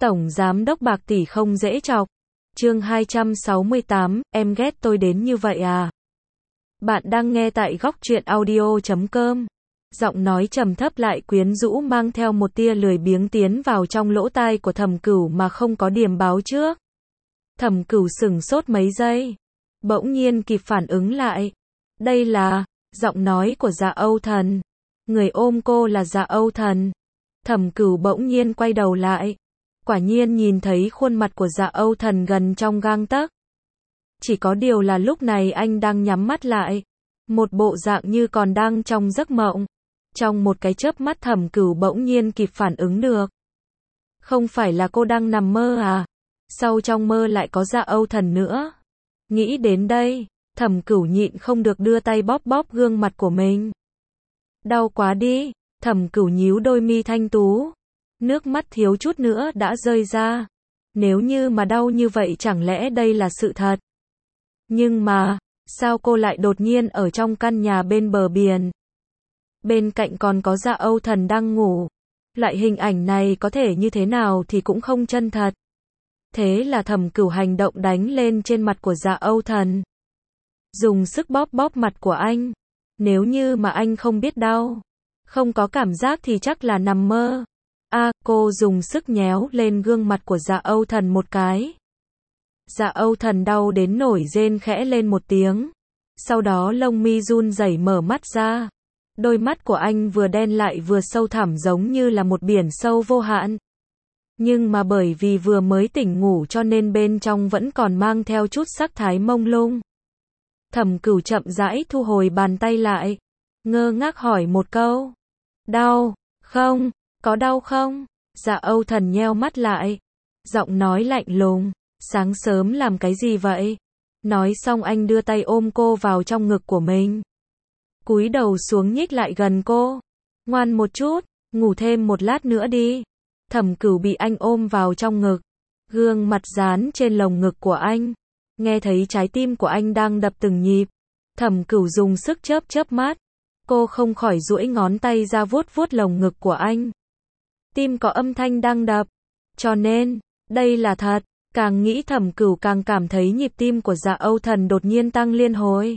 Tổng giám đốc Bạc tỷ không dễ chọc. Chương 268, em ghét tôi đến như vậy à? Bạn đang nghe tại góc truyện audio.com. Giọng nói trầm thấp lại quyến rũ mang theo một tia lười biếng tiến vào trong lỗ tai của Thẩm Cửu mà không có điềm báo trước. Thẩm Cửu sửng sốt mấy giây, bỗng nhiên kịp phản ứng lại. Đây là giọng nói của Dạ Âu Thần. Người ôm cô là Dạ Âu Thần. Thẩm Cửu bỗng nhiên quay đầu lại, quả nhiên nhìn thấy khuôn mặt của Dạ Âu Thần gần trong gang tấc. Chỉ có điều là lúc này anh đang nhắm mắt lại, một bộ dạng như còn đang trong giấc mộng. Trong một cái chớp mắt Thẩm Cửu bỗng nhiên kịp phản ứng được. Không phải là cô đang nằm mơ à? Sau trong mơ lại có Dạ Âu Thần nữa. Nghĩ đến đây, Thẩm Cửu nhịn không được đưa tay bóp bóp gương mặt của mình. Đau quá đi, Thẩm Cửu nhíu đôi mi thanh tú. Nước mắt thiếu chút nữa đã rơi ra. Nếu như mà đau như vậy chẳng lẽ đây là sự thật? Nhưng mà, sao cô lại đột nhiên ở trong căn nhà bên bờ biển? Bên cạnh còn có Dạ Âu Thần đang ngủ. Loại hình ảnh này có thể như thế nào thì cũng không chân thật. Thế là Thẩm Cửu hành động đánh lên trên mặt của Dạ Âu Thần. Dùng sức bóp bóp mặt của anh. Nếu như mà anh không biết đau, không có cảm giác thì chắc là nằm mơ. Cô dùng sức nhéo lên gương mặt của Dạ Âu Thần một cái. Dạ Âu Thần đau đến nổi rên khẽ lên một tiếng. Sau đó lông mi run rẩy mở mắt ra. Đôi mắt của anh vừa đen lại vừa sâu thẳm giống như là một biển sâu vô hạn. Nhưng mà bởi vì vừa mới tỉnh ngủ cho nên bên trong vẫn còn mang theo chút sắc thái mông lung. Thẩm Cửu chậm rãi thu hồi bàn tay lại, ngơ ngác hỏi một câu. Đau không? Có đau không? Dạ Âu Thần nheo mắt lại, giọng nói lạnh lùng. Sáng sớm làm cái gì vậy? Nói xong anh đưa tay ôm cô vào trong ngực của mình. Cúi đầu xuống nhích lại gần cô. Ngoan một chút, ngủ thêm một lát nữa đi. Thẩm Cửu bị anh ôm vào trong ngực, gương mặt dán trên lồng ngực của anh. Nghe thấy trái tim của anh đang đập từng nhịp. Thẩm Cửu dùng sức chớp chớp mắt. Cô không khỏi duỗi ngón tay ra vuốt vuốt lồng ngực của anh. Tim có âm thanh đang đập. Cho nên, đây là thật. Càng nghĩ Thẩm Cửu càng cảm thấy nhịp tim của Dạ Âu Thần đột nhiên tăng liên hồi.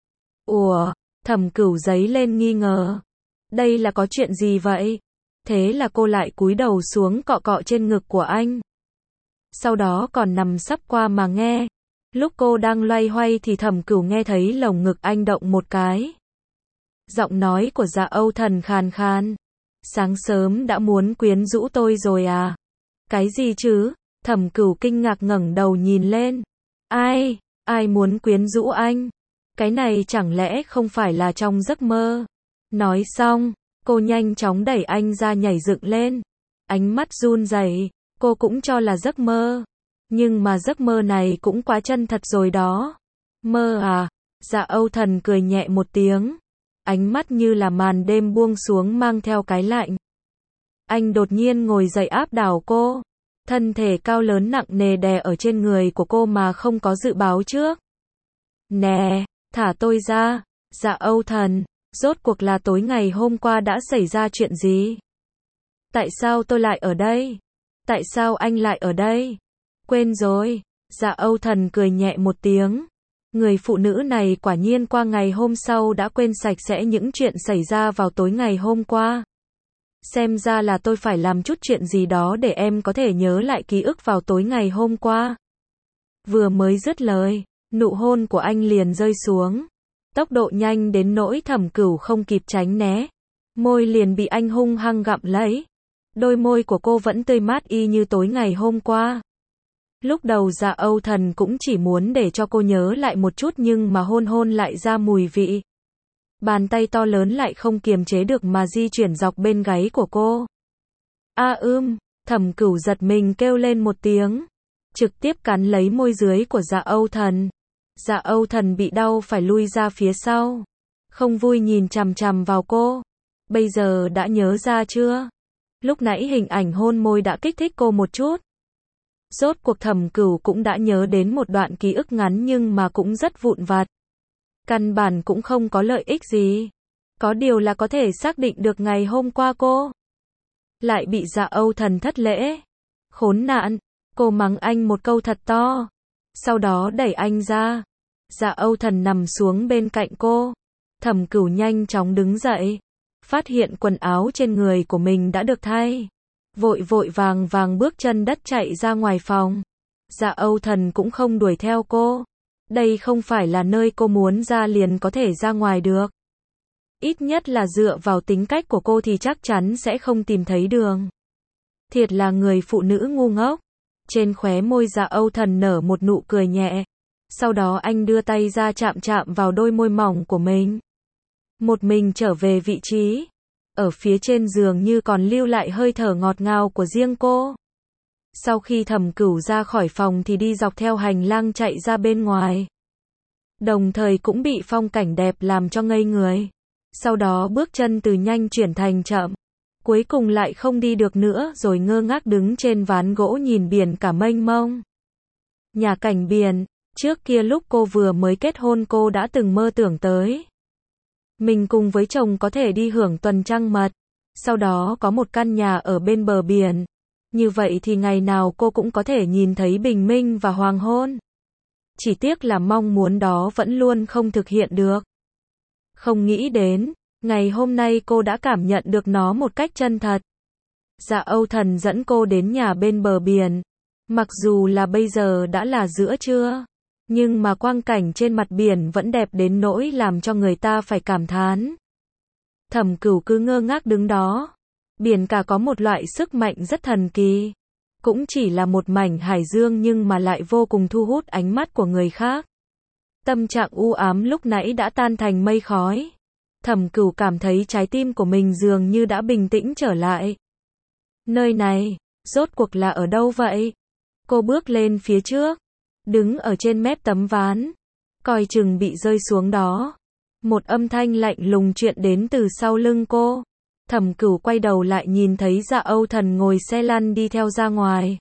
Ủa, Thẩm Cửu giấy lên nghi ngờ. Đây là có chuyện gì vậy? Thế là cô lại cúi đầu xuống cọ cọ trên ngực của anh. Sau đó còn nằm sấp qua mà nghe. Lúc cô đang loay hoay thì Thẩm Cửu nghe thấy lồng ngực anh động một cái. Giọng nói của Dạ Âu Thần khàn khàn. Sáng sớm đã muốn quyến rũ tôi rồi à? Cái gì chứ? Thẩm Cửu kinh ngạc ngẩng đầu nhìn lên. Ai muốn quyến rũ anh? Cái này chẳng lẽ không phải là trong giấc mơ? Nói xong, cô nhanh chóng đẩy anh ra nhảy dựng lên. Ánh mắt run rẩy, cô cũng cho là giấc mơ. Nhưng mà giấc mơ này cũng quá chân thật rồi đó. Mơ à? Dạ Âu Thần cười nhẹ một tiếng. Ánh mắt như là màn đêm buông xuống mang theo cái lạnh. Anh đột nhiên ngồi dậy áp đảo cô. Thân thể cao lớn nặng nề đè ở trên người của cô mà không có dự báo trước. Nè, thả tôi ra. Dạ Âu Thần, rốt cuộc là tối ngày hôm qua đã xảy ra chuyện gì? Tại sao tôi lại ở đây? Tại sao anh lại ở đây? Quên rồi. Dạ Âu Thần cười nhẹ một tiếng. Người phụ nữ này quả nhiên qua ngày hôm sau đã quên sạch sẽ những chuyện xảy ra vào tối ngày hôm qua. Xem ra là tôi phải làm chút chuyện gì đó để em có thể nhớ lại ký ức vào tối ngày hôm qua. Vừa mới dứt lời, nụ hôn của anh liền rơi xuống. Tốc độ nhanh đến nỗi Thẩm Cửu không kịp tránh né. Môi liền bị anh hung hăng gặm lấy. Đôi môi của cô vẫn tươi mát y như tối ngày hôm qua. Lúc đầu Dạ Âu Thần cũng chỉ muốn để cho cô nhớ lại một chút nhưng mà hôn lại ra mùi vị. Bàn tay to lớn lại không kiềm chế được mà di chuyển dọc bên gáy của cô. Thẩm Cửu giật mình kêu lên một tiếng. Trực tiếp cắn lấy môi dưới của Dạ Âu Thần. Dạ Âu Thần bị đau phải lui ra phía sau. Không vui nhìn chằm chằm vào cô. Bây giờ đã nhớ ra chưa? Lúc nãy hình ảnh hôn môi đã kích thích cô một chút. Rốt cuộc Thẩm Cửu cũng đã nhớ đến một đoạn ký ức ngắn nhưng mà cũng rất vụn vặt. Căn bản cũng không có lợi ích gì. Có điều là có thể xác định được ngày hôm qua cô lại bị Dạ Âu Thần thất lễ. Khốn nạn, cô mắng anh một câu thật to. Sau đó đẩy anh ra. Dạ Âu Thần nằm xuống bên cạnh cô. Thẩm Cửu nhanh chóng đứng dậy. Phát hiện quần áo trên người của mình đã được thay. Vội vội vàng vàng bước chân đất chạy ra ngoài phòng. Dạ Âu Thần cũng không đuổi theo cô. Đây không phải là nơi cô muốn ra liền có thể ra ngoài được. Ít nhất là dựa vào tính cách của cô thì chắc chắn sẽ không tìm thấy đường. Thiệt là người phụ nữ ngu ngốc. Trên khóe môi Dạ Âu Thần nở một nụ cười nhẹ. Sau đó anh đưa tay ra chạm chạm vào đôi môi mỏng của mình. Một mình trở về vị trí. Ở phía trên giường như còn lưu lại hơi thở ngọt ngào của riêng cô. Sau khi Thẩm Cửu ra khỏi phòng thì đi dọc theo hành lang chạy ra bên ngoài. Đồng thời cũng bị phong cảnh đẹp làm cho ngây người. Sau đó bước chân từ nhanh chuyển thành chậm. Cuối cùng lại không đi được nữa rồi ngơ ngác đứng trên ván gỗ nhìn biển cả mênh mông. Nhà cảnh biển, trước kia lúc cô vừa mới kết hôn cô đã từng mơ tưởng tới. Mình cùng với chồng có thể đi hưởng tuần trăng mật. Sau đó có một căn nhà ở bên bờ biển. Như vậy thì ngày nào cô cũng có thể nhìn thấy bình minh và hoàng hôn. Chỉ tiếc là mong muốn đó vẫn luôn không thực hiện được. Không nghĩ đến, ngày hôm nay cô đã cảm nhận được nó một cách chân thật. Dạ Âu Thần dẫn cô đến nhà bên bờ biển. Mặc dù là bây giờ đã là giữa trưa, nhưng mà quang cảnh trên mặt biển vẫn đẹp đến nỗi làm cho người ta phải cảm thán. Thẩm Cửu cứ ngơ ngác đứng đó. Biển cả có một loại sức mạnh rất thần kỳ. Cũng chỉ là một mảnh hải dương nhưng mà lại vô cùng thu hút ánh mắt của người khác. Tâm trạng u ám lúc nãy đã tan thành mây khói. Thẩm Cửu cảm thấy trái tim của mình dường như đã bình tĩnh trở lại. Nơi này, rốt cuộc là ở đâu vậy? Cô bước lên phía trước, đứng ở trên mép tấm ván, coi chừng bị rơi xuống đó. Một âm thanh lạnh lùng truyền đến từ sau lưng cô. Thẩm Cửu quay đầu lại nhìn thấy Dạ Âu Thần ngồi xe lăn đi theo ra ngoài.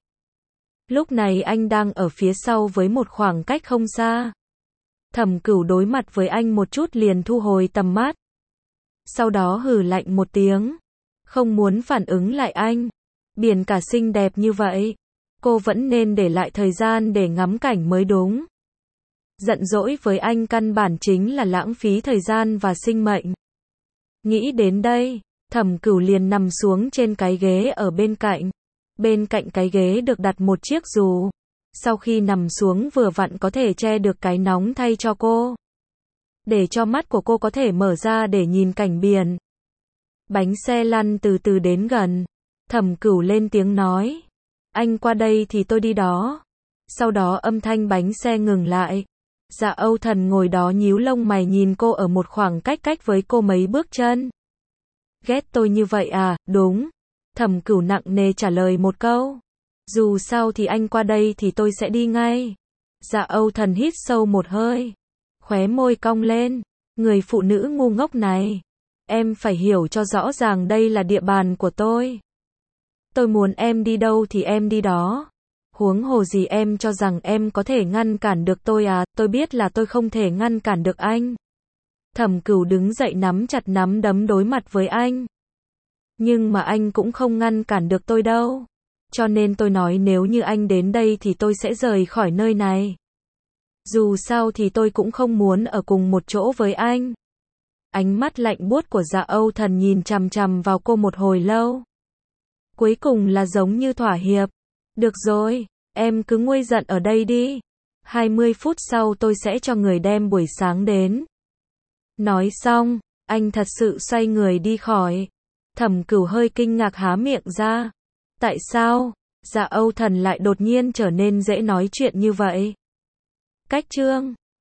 Lúc này anh đang ở phía sau với một khoảng cách không xa. Thẩm Cửu đối mặt với anh một chút liền thu hồi tầm mắt. Sau đó hừ lạnh một tiếng. Không muốn phản ứng lại anh. Biển cả xinh đẹp như vậy. Cô vẫn nên để lại thời gian để ngắm cảnh mới đúng. Giận dỗi với anh căn bản chính là lãng phí thời gian và sinh mệnh. Nghĩ đến đây, Thẩm Cửu liền nằm xuống trên cái ghế ở bên cạnh. Bên cạnh cái ghế được đặt một chiếc dù. Sau khi nằm xuống vừa vặn có thể che được cái nóng thay cho cô. Để cho mắt của cô có thể mở ra để nhìn cảnh biển. Bánh xe lăn từ từ đến gần. Thẩm Cửu lên tiếng nói. Anh qua đây thì tôi đi đó. Sau đó âm thanh bánh xe ngừng lại. Dạ Âu Thần ngồi đó nhíu lông mày nhìn cô ở một khoảng cách với cô mấy bước chân. Ghét tôi như vậy à? Đúng. Thẩm Cửu nặng nề trả lời một câu. Dù sao thì anh qua đây thì tôi sẽ đi ngay. Dạ Âu Thần hít sâu một hơi. Khóe môi cong lên. Người phụ nữ ngu ngốc này. Em phải hiểu cho rõ ràng đây là địa bàn của tôi. Tôi muốn em đi đâu thì em đi đó. Huống hồ gì em cho rằng em có thể ngăn cản được tôi à? Tôi biết là tôi không thể ngăn cản được anh. Thẩm Cửu đứng dậy nắm chặt nắm đấm đối mặt với anh. Nhưng mà anh cũng không ngăn cản được tôi đâu. Cho nên tôi nói nếu như anh đến đây thì tôi sẽ rời khỏi nơi này. Dù sao thì tôi cũng không muốn ở cùng một chỗ với anh. Ánh mắt lạnh buốt của Dạ Âu Thần nhìn chằm chằm vào cô một hồi lâu. Cuối cùng là giống như thỏa hiệp. Được rồi, em cứ nguôi giận ở đây đi. 20 phút sau tôi sẽ cho người đem buổi sáng đến. Nói xong, anh thật sự xoay người đi khỏi. Thẩm Cửu hơi kinh ngạc há miệng ra. Tại sao? Dạ Âu Thần lại đột nhiên trở nên dễ nói chuyện như vậy. Cách chương